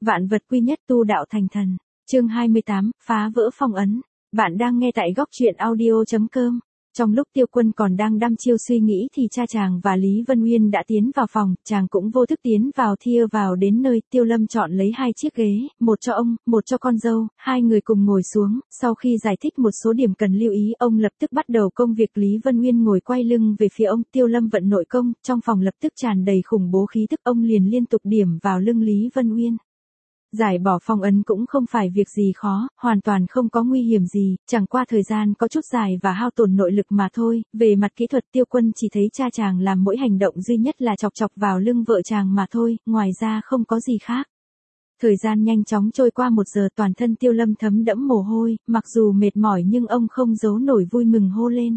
Vạn vật quy nhất, tu đạo thành thần. Chương 28, phá vỡ phong ấn. Bạn đang nghe tại góc truyện audio.com. Trong lúc Tiêu Quân còn đang đăm chiêu suy nghĩ thì cha chàng và Lý Vân Uyên đã tiến vào phòng, chàng cũng vô thức tiến vào thia vào đến nơi. Tiêu Lâm chọn lấy 2 chiếc ghế, một cho ông, một cho con dâu, 2 người cùng ngồi xuống. Sau khi giải thích một số điểm cần lưu ý, ông lập tức bắt đầu công việc. Lý Vân Uyên ngồi quay lưng về phía ông, Tiêu Lâm vận nội công, trong phòng lập tức tràn đầy khủng bố khí tức. Ông liền liên tục điểm vào lưng Lý Vân Uyên. Giải bỏ phong ấn cũng không phải việc gì khó, hoàn toàn không có nguy hiểm gì, chẳng qua thời gian có chút dài và hao tổn nội lực mà thôi. Về mặt kỹ thuật, Tiêu Quân chỉ thấy cha chàng làm mỗi hành động duy nhất là chọc chọc vào lưng vợ chàng mà thôi, ngoài ra không có gì khác. Thời gian nhanh chóng trôi qua 1 giờ, toàn thân Tiêu Lâm thấm đẫm mồ hôi, mặc dù mệt mỏi nhưng ông không giấu nổi vui mừng hô lên.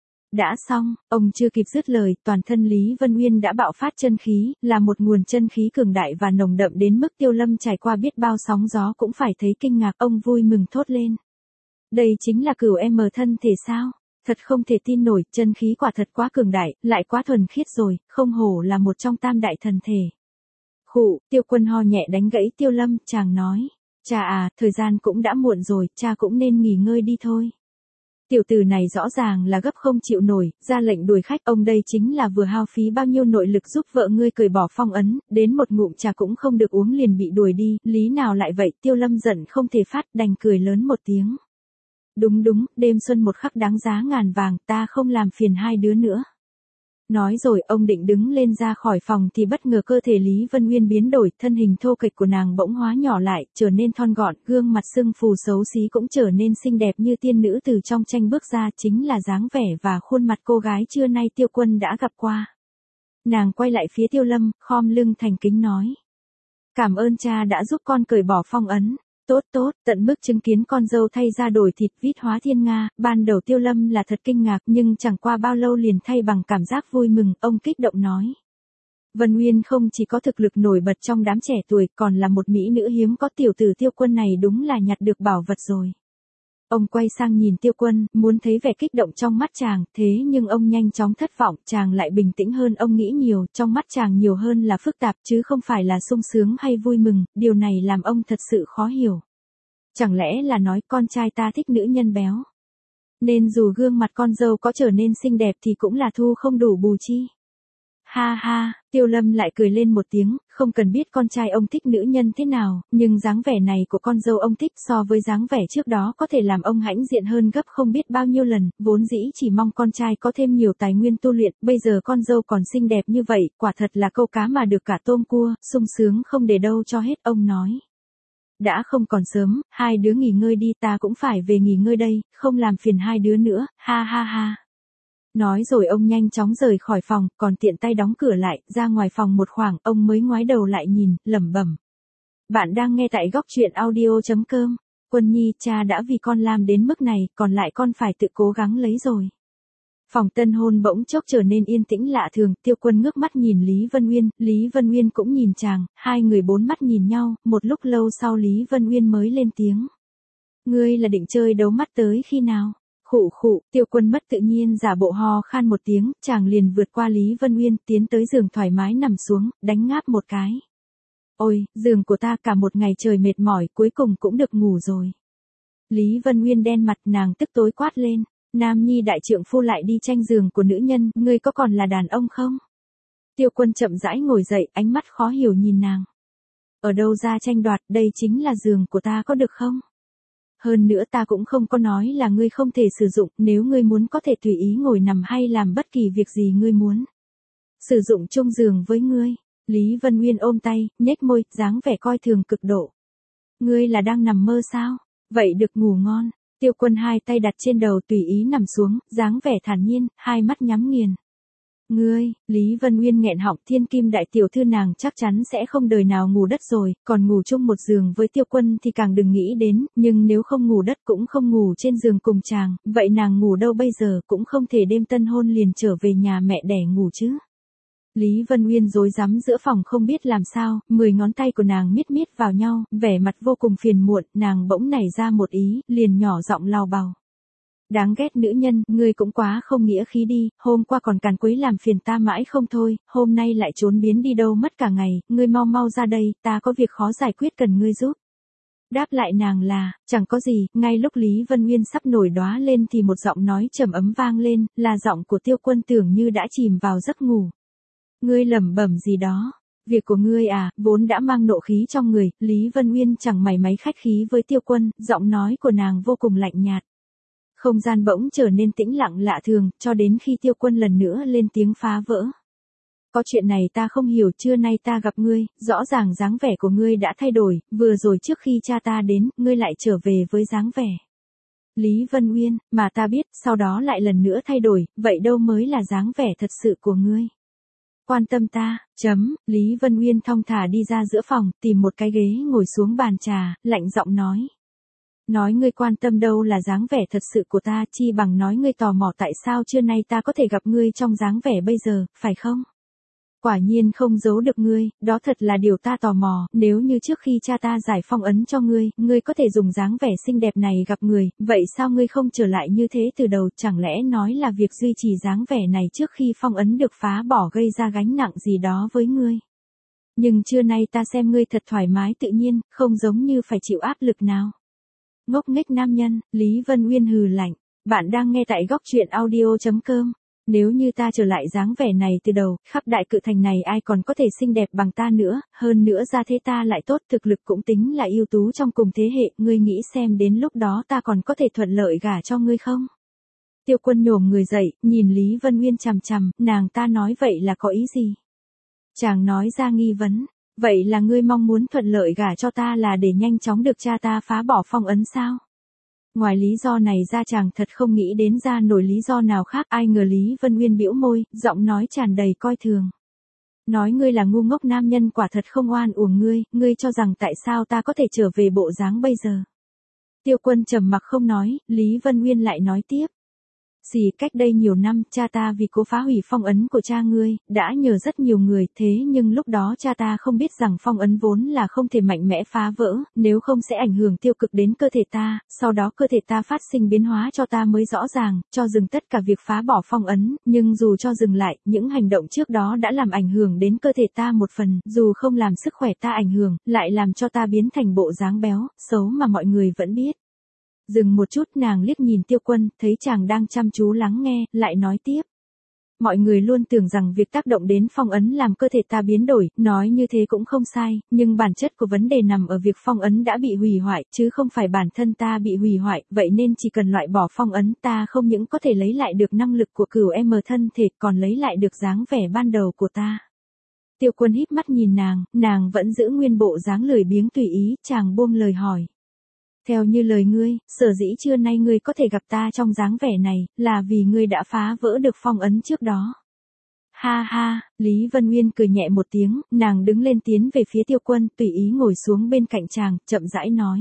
Đã xong, ông chưa kịp dứt lời, toàn thân Lý Vân Uyên đã bạo phát chân khí, là một nguồn chân khí cường đại và nồng đậm đến mức Tiêu Lâm trải qua biết bao sóng gió cũng phải thấy kinh ngạc. Ông vui mừng thốt lên. Đây chính là cửu em thân thể sao? Thật không thể tin nổi, chân khí quả thật quá cường đại, lại quá thuần khiết rồi, không hổ là một trong tam đại thần thể. Khụ, Tiêu Quân ho nhẹ đánh gãy Tiêu Lâm, chàng nói. Cha à, thời gian cũng đã muộn rồi, cha cũng nên nghỉ ngơi đi thôi. Tiểu tử này rõ ràng là gấp không chịu nổi, ra lệnh đuổi khách. Ông đây chính là vừa hao phí bao nhiêu nội lực giúp vợ ngươi cởi bỏ phong ấn, đến một ngụm trà cũng không được uống liền bị đuổi đi, lý nào lại vậy? Tiêu Lâm giận không thể phát, đành cười lớn một tiếng. Đúng đúng, đêm xuân một khắc đáng giá ngàn vàng, ta không làm phiền 2 đứa nữa. Nói rồi ông định đứng lên ra khỏi phòng thì bất ngờ cơ thể Lý Vân Uyên biến đổi, thân hình thô kệch của nàng bỗng hóa nhỏ lại, trở nên thon gọn, gương mặt sưng phù xấu xí cũng trở nên xinh đẹp như tiên nữ từ trong tranh bước ra, chính là dáng vẻ và khuôn mặt cô gái trưa nay Tiêu Quân đã gặp qua. Nàng quay lại phía Tiêu Lâm, khom lưng thành kính nói. Cảm ơn cha đã giúp con cởi bỏ phong ấn. Tốt tốt, tận mức chứng kiến con dâu thay ra đổi thịt, vít hóa thiên nga. Ban đầu Tiêu Lâm là thật kinh ngạc nhưng chẳng qua bao lâu liền thay bằng cảm giác vui mừng. Ông kích động nói. Vân Uyên không chỉ có thực lực nổi bật trong đám trẻ tuổi, còn là một mỹ nữ hiếm có. Tiểu tử Tiêu Quân này đúng là nhặt được bảo vật rồi. Ông quay sang nhìn Tiêu Quân, muốn thấy vẻ kích động trong mắt chàng, thế nhưng ông nhanh chóng thất vọng, chàng lại bình tĩnh hơn. Ông nghĩ nhiều, trong mắt chàng nhiều hơn là phức tạp chứ không phải là sung sướng hay vui mừng, điều này làm ông thật sự khó hiểu. Chẳng lẽ là nói con trai ta thích nữ nhân béo? Nên dù gương mặt con dâu có trở nên xinh đẹp thì cũng là thu không đủ bù chi. Ha ha, Tiêu Lâm lại cười lên một tiếng, không cần biết con trai ông thích nữ nhân thế nào, nhưng dáng vẻ này của con dâu ông thích so với dáng vẻ trước đó có thể làm ông hãnh diện hơn gấp không biết bao nhiêu lần, vốn dĩ chỉ mong con trai có thêm nhiều tài nguyên tu luyện, bây giờ con dâu còn xinh đẹp như vậy, quả thật là câu cá mà được cả tôm cua, sung sướng không để đâu cho hết. Ông nói. Đã không còn sớm, 2 đứa nghỉ ngơi đi, ta cũng phải về nghỉ ngơi đây, không làm phiền 2 đứa nữa, ha ha ha. Nói rồi ông nhanh chóng rời khỏi phòng, còn tiện tay đóng cửa lại, ra ngoài phòng một khoảng, ông mới ngoái đầu lại nhìn, lẩm bẩm. Bạn đang nghe tại góc truyện audio.com. Quân Nhi, cha đã vì con làm đến mức này, còn lại con phải tự cố gắng lấy rồi. Phòng tân hôn bỗng chốc trở nên yên tĩnh lạ thường, Tiêu Quân ngước mắt nhìn Lý Vân Uyên, Lý Vân Uyên cũng nhìn chàng, 2 người 4 mắt nhìn nhau, một lúc lâu sau Lý Vân Uyên mới lên tiếng. Ngươi là định chơi đấu mắt tới khi nào? Khụ khụ, Tiêu Quân mất tự nhiên giả bộ ho khan một tiếng, chàng liền vượt qua Lý Vân Uyên, tiến tới giường thoải mái nằm xuống, đánh ngáp một cái. Ôi, giường của ta cả một ngày trời mệt mỏi, cuối cùng cũng được ngủ rồi. Lý Vân Uyên đen mặt, nàng tức tối quát lên. Nam nhi đại trượng phu lại đi tranh giường của nữ nhân, ngươi có còn là đàn ông không? Tiêu Quân chậm rãi ngồi dậy, ánh mắt khó hiểu nhìn nàng. Ở đâu ra tranh đoạt, đây chính là giường của ta có được không? Hơn nữa ta cũng không có nói là ngươi không thể sử dụng, nếu ngươi muốn có thể tùy ý ngồi nằm hay làm bất kỳ việc gì ngươi muốn. Sử dụng chung giường với ngươi. Lý Vân Uyên ôm tay, nhếch môi, dáng vẻ coi thường cực độ. Ngươi là đang nằm mơ sao? Vậy được ngủ ngon. Tiêu Quân 2 tay đặt trên đầu tùy ý nằm xuống, dáng vẻ thản nhiên, 2 mắt nhắm nghiền. Ngươi, Lý Vân Uyên nghẹn họng, thiên kim đại tiểu thư nàng chắc chắn sẽ không đời nào ngủ đất rồi, còn ngủ chung một giường với Tiêu Quân thì càng đừng nghĩ đến, nhưng nếu không ngủ đất cũng không ngủ trên giường cùng chàng, vậy nàng ngủ đâu bây giờ, cũng không thể đêm tân hôn liền trở về nhà mẹ đẻ ngủ chứ. Lý Vân Uyên rối rắm giữa phòng không biết làm sao, 10 ngón tay của nàng miết miết vào nhau, vẻ mặt vô cùng phiền muộn, nàng bỗng nảy ra một ý, liền nhỏ giọng lau bào. Đáng ghét nữ nhân, ngươi cũng quá không nghĩa khí đi, hôm qua còn càn quấy làm phiền ta mãi không thôi, hôm nay lại trốn biến đi đâu mất cả ngày, ngươi mau mau ra đây, ta có việc khó giải quyết cần ngươi giúp. Đáp lại nàng là, chẳng có gì, ngay lúc Lý Vân Uyên sắp nổi đóa lên thì một giọng nói trầm ấm vang lên, là giọng của Tiêu Quân tưởng như đã chìm vào giấc ngủ. Ngươi lẩm bẩm gì đó? Việc của ngươi à, vốn đã mang nộ khí trong người, Lý Vân Uyên chẳng mảy may khách khí với Tiêu Quân, giọng nói của nàng vô cùng lạnh nhạt. Không gian bỗng trở nên tĩnh lặng lạ thường, cho đến khi Tiêu Quân lần nữa lên tiếng phá vỡ. Có chuyện này ta không hiểu, trưa nay ta gặp ngươi, rõ ràng dáng vẻ của ngươi đã thay đổi, vừa rồi trước khi cha ta đến, ngươi lại trở về với dáng vẻ. Lý Vân Uyên, mà ta biết, sau đó lại lần nữa thay đổi, vậy đâu mới là dáng vẻ thật sự của ngươi? Quan tâm ta, Lý Vân Uyên thong thả đi ra giữa phòng, tìm một cái ghế ngồi xuống bàn trà, lạnh giọng nói. Nói ngươi quan tâm đâu là dáng vẻ thật sự của ta, chi bằng nói ngươi tò mò tại sao trưa nay ta có thể gặp ngươi trong dáng vẻ bây giờ, phải không? Quả nhiên không giấu được ngươi, đó thật là điều ta tò mò, nếu như trước khi cha ta giải phong ấn cho ngươi có thể dùng dáng vẻ xinh đẹp này gặp người, vậy sao ngươi không trở lại như thế từ đầu, chẳng lẽ nói là việc duy trì dáng vẻ này trước khi phong ấn được phá bỏ gây ra gánh nặng gì đó với ngươi? Nhưng trưa nay ta xem ngươi thật thoải mái tự nhiên, không giống như phải chịu áp lực nào. Ngốc nghếch nam nhân, Lý Vân Uyên hừ lạnh, bạn đang nghe tại góc truyện audio.com. Nếu như ta trở lại dáng vẻ này từ đầu, khắp đại cự thành này ai còn có thể xinh đẹp bằng ta nữa, hơn nữa ra thế ta lại tốt, thực lực cũng tính là ưu tú trong cùng thế hệ, ngươi nghĩ xem đến lúc đó ta còn có thể thuận lợi gả cho ngươi không? Tiêu Quân nhổm người dậy, nhìn Lý Vân Uyên chằm chằm, nàng ta nói vậy là có ý gì? Chàng nói ra nghi vấn, vậy là ngươi mong muốn thuận lợi gả cho ta là để nhanh chóng được cha ta phá bỏ phong ấn sao? Ngoài lý do này ra chàng thật không nghĩ đến ra nổi lý do nào khác, ai ngờ Lý Vân Uyên bĩu môi, giọng nói tràn đầy coi thường. Nói ngươi là ngu ngốc nam nhân quả thật không oan uổng ngươi cho rằng tại sao ta có thể trở về bộ dáng bây giờ. Tiêu Quân trầm mặc không nói, Lý Vân Uyên lại nói tiếp. Cách đây nhiều năm, cha ta vì cố phá hủy phong ấn của cha ngươi, đã nhờ rất nhiều người, thế nhưng lúc đó cha ta không biết rằng phong ấn vốn là không thể mạnh mẽ phá vỡ, nếu không sẽ ảnh hưởng tiêu cực đến cơ thể ta, sau đó cơ thể ta phát sinh biến hóa cho ta mới rõ ràng, cho dừng tất cả việc phá bỏ phong ấn, nhưng dù cho dừng lại, những hành động trước đó đã làm ảnh hưởng đến cơ thể ta một phần, dù không làm sức khỏe ta ảnh hưởng, lại làm cho ta biến thành bộ dáng béo, xấu mà mọi người vẫn biết. Dừng một chút, nàng liếc nhìn Tiêu Quân, thấy chàng đang chăm chú lắng nghe, lại nói tiếp. Mọi người luôn tưởng rằng việc tác động đến phong ấn làm cơ thể ta biến đổi, nói như thế cũng không sai, nhưng bản chất của vấn đề nằm ở việc phong ấn đã bị hủy hoại, chứ không phải bản thân ta bị hủy hoại, vậy nên chỉ cần loại bỏ phong ấn ta không những có thể lấy lại được năng lực của cửu thân thể, còn lấy lại được dáng vẻ ban đầu của ta. Tiêu Quân híp mắt nhìn nàng vẫn giữ nguyên bộ dáng lười biếng tùy ý, chàng buông lời hỏi. Theo như lời ngươi, sở dĩ trưa nay ngươi có thể gặp ta trong dáng vẻ này, là vì ngươi đã phá vỡ được phong ấn trước đó. Ha ha, Lý Vân Uyên cười nhẹ một tiếng, nàng đứng lên tiến về phía Tiêu Quân, tùy ý ngồi xuống bên cạnh chàng, chậm rãi nói.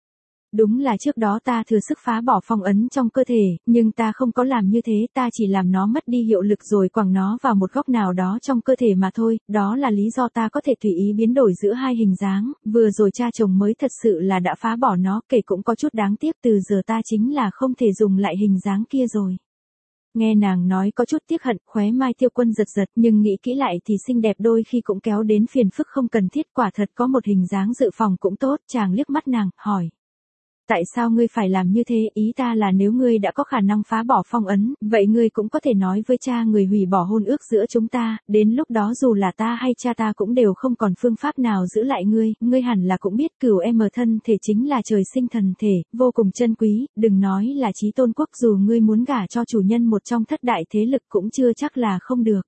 Đúng là trước đó ta thừa sức phá bỏ phong ấn trong cơ thể, nhưng ta không có làm như thế, ta chỉ làm nó mất đi hiệu lực rồi quẳng nó vào một góc nào đó trong cơ thể mà thôi, đó là lý do ta có thể tùy ý biến đổi giữa hai hình dáng, vừa rồi cha chồng mới thật sự là đã phá bỏ nó, kể cũng có chút đáng tiếc, từ giờ ta chính là không thể dùng lại hình dáng kia rồi. Nghe nàng nói có chút tiếc hận, khóe mai Tiêu Quân giật giật, nhưng nghĩ kỹ lại thì xinh đẹp đôi khi cũng kéo đến phiền phức không cần thiết, quả thật có một hình dáng dự phòng cũng tốt, chàng liếc mắt nàng, hỏi. Tại sao ngươi phải làm như thế, ý ta là nếu ngươi đã có khả năng phá bỏ phong ấn, vậy ngươi cũng có thể nói với cha người hủy bỏ hôn ước giữa chúng ta, đến lúc đó dù là ta hay cha ta cũng đều không còn phương pháp nào giữ lại ngươi hẳn là cũng biết cửu thân thể chính là trời sinh thần thể, vô cùng chân quý, đừng nói là chí tôn quốc, dù ngươi muốn gả cho chủ nhân một trong thất đại thế lực cũng chưa chắc là không được.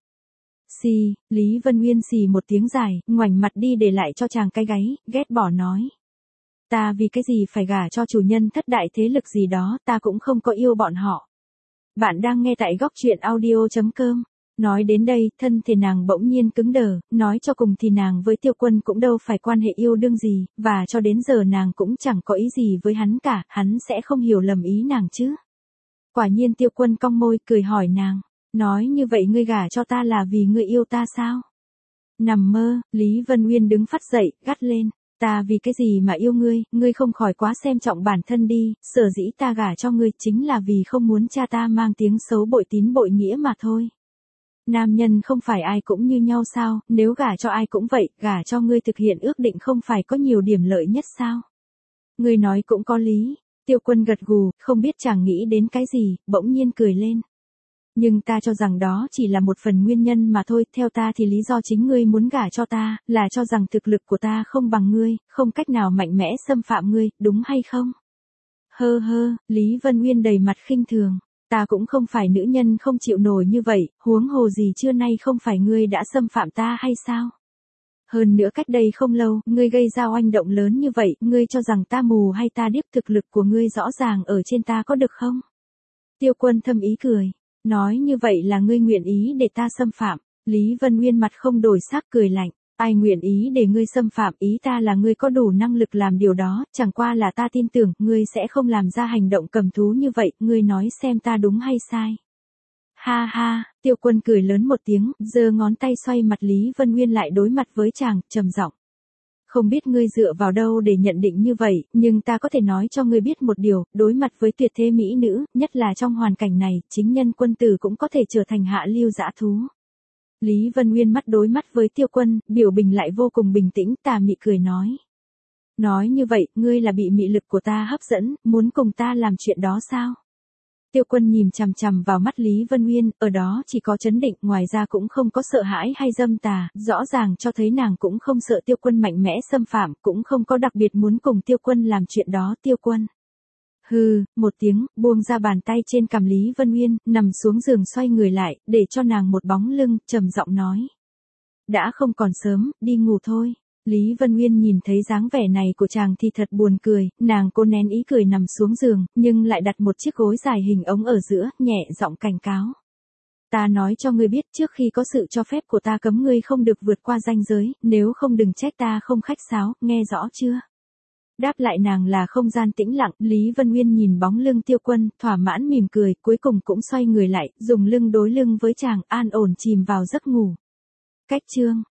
Lý Vân Uyên xì một tiếng dài, ngoảnh mặt đi để lại cho chàng cái gáy, ghét bỏ nói. Ta vì cái gì phải gả cho chủ nhân thất đại thế lực gì đó, ta cũng không có yêu bọn họ. Bạn đang nghe tại góc truyện audio.com. Nói đến đây, thân thể nàng bỗng nhiên cứng đờ, nói cho cùng thì nàng với Tiêu Quân cũng đâu phải quan hệ yêu đương gì, và cho đến giờ nàng cũng chẳng có ý gì với hắn cả, hắn sẽ không hiểu lầm ý nàng chứ. Quả nhiên Tiêu Quân cong môi, cười hỏi nàng, nói như vậy ngươi gả cho ta là vì ngươi yêu ta sao? Nằm mơ, Lý Vân Uyên đứng phắt dậy, gắt lên. Ta vì cái gì mà yêu ngươi, ngươi không khỏi quá xem trọng bản thân đi, sở dĩ ta gả cho ngươi chính là vì không muốn cha ta mang tiếng xấu bội tín bội nghĩa mà thôi. Nam nhân không phải ai cũng như nhau sao, nếu gả cho ai cũng vậy, gả cho ngươi thực hiện ước định không phải có nhiều điểm lợi nhất sao? Ngươi nói cũng có lý, Tiêu Quân gật gù, không biết chàng nghĩ đến cái gì, bỗng nhiên cười lên. Nhưng ta cho rằng đó chỉ là một phần nguyên nhân mà thôi, theo ta thì lý do chính ngươi muốn gả cho ta, là cho rằng thực lực của ta không bằng ngươi, không cách nào mạnh mẽ xâm phạm ngươi, đúng hay không? Hơ hơ, Lý Vân Uyên đầy mặt khinh thường. Ta cũng không phải nữ nhân không chịu nổi như vậy, huống hồ gì trưa nay không phải ngươi đã xâm phạm ta hay sao? Hơn nữa cách đây không lâu, ngươi gây ra oanh động lớn như vậy, ngươi cho rằng ta mù hay ta điếc, thực lực của ngươi rõ ràng ở trên ta có được không? Tiêu Quân thâm ý cười. Nói như vậy là ngươi nguyện ý để ta xâm phạm. Lý Vân Uyên mặt không đổi sắc cười lạnh. Ai nguyện ý để ngươi xâm phạm, ý ta là ngươi có đủ năng lực làm điều đó, chẳng qua là ta tin tưởng ngươi sẽ không làm ra hành động cầm thú như vậy, ngươi nói xem ta đúng hay sai. Ha ha, Tiêu Quân cười lớn một tiếng, giơ ngón tay xoay mặt Lý Vân Uyên lại đối mặt với chàng, trầm giọng. Không biết ngươi dựa vào đâu để nhận định như vậy, nhưng ta có thể nói cho ngươi biết một điều, đối mặt với tuyệt thế mỹ nữ, nhất là trong hoàn cảnh này, chính nhân quân tử cũng có thể trở thành hạ lưu dã thú. Lý Vân Uyên mắt đối mắt với Tiêu Quân, biểu bình lại vô cùng bình tĩnh, tà mị cười nói. Nói như vậy, ngươi là bị mị lực của ta hấp dẫn, muốn cùng ta làm chuyện đó sao? Tiêu Quân nhìn chằm chằm vào mắt Lý Vân Uyên, ở đó chỉ có chấn định, ngoài ra cũng không có sợ hãi hay dâm tà, rõ ràng cho thấy nàng cũng không sợ Tiêu Quân mạnh mẽ xâm phạm, cũng không có đặc biệt muốn cùng Tiêu Quân làm chuyện đó. Tiêu Quân hừ, một tiếng, buông ra bàn tay trên cằm Lý Vân Uyên, nằm xuống giường xoay người lại, để cho nàng một bóng lưng, trầm giọng nói. Đã không còn sớm, đi ngủ thôi. Lý Vân Uyên nhìn thấy dáng vẻ này của chàng thì thật buồn cười, nàng cố nén ý cười nằm xuống giường, nhưng lại đặt một chiếc gối dài hình ống ở giữa, nhẹ giọng cảnh cáo. Ta nói cho ngươi biết trước khi có sự cho phép của ta cấm ngươi không được vượt qua ranh giới, nếu không đừng trách ta không khách sáo, nghe rõ chưa? Đáp lại nàng là không gian tĩnh lặng, Lý Vân Uyên nhìn bóng lưng Tiêu Quân, thỏa mãn mỉm cười, cuối cùng cũng xoay người lại, dùng lưng đối lưng với chàng, an ổn chìm vào giấc ngủ. Cách chương